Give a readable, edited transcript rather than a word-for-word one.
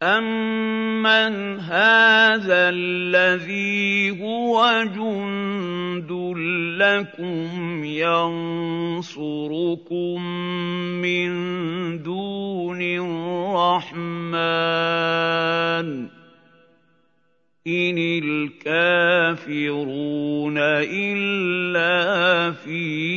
أَمَّنْ هَٰذَا الَّذِي هُوَ جُندٌ لَّكُمْ يَنصُرُكُم مِّن دُونِ الرَّحْمَٰنِ ۚ إِنِ الْكَافِرُونَ إِلَّا فِي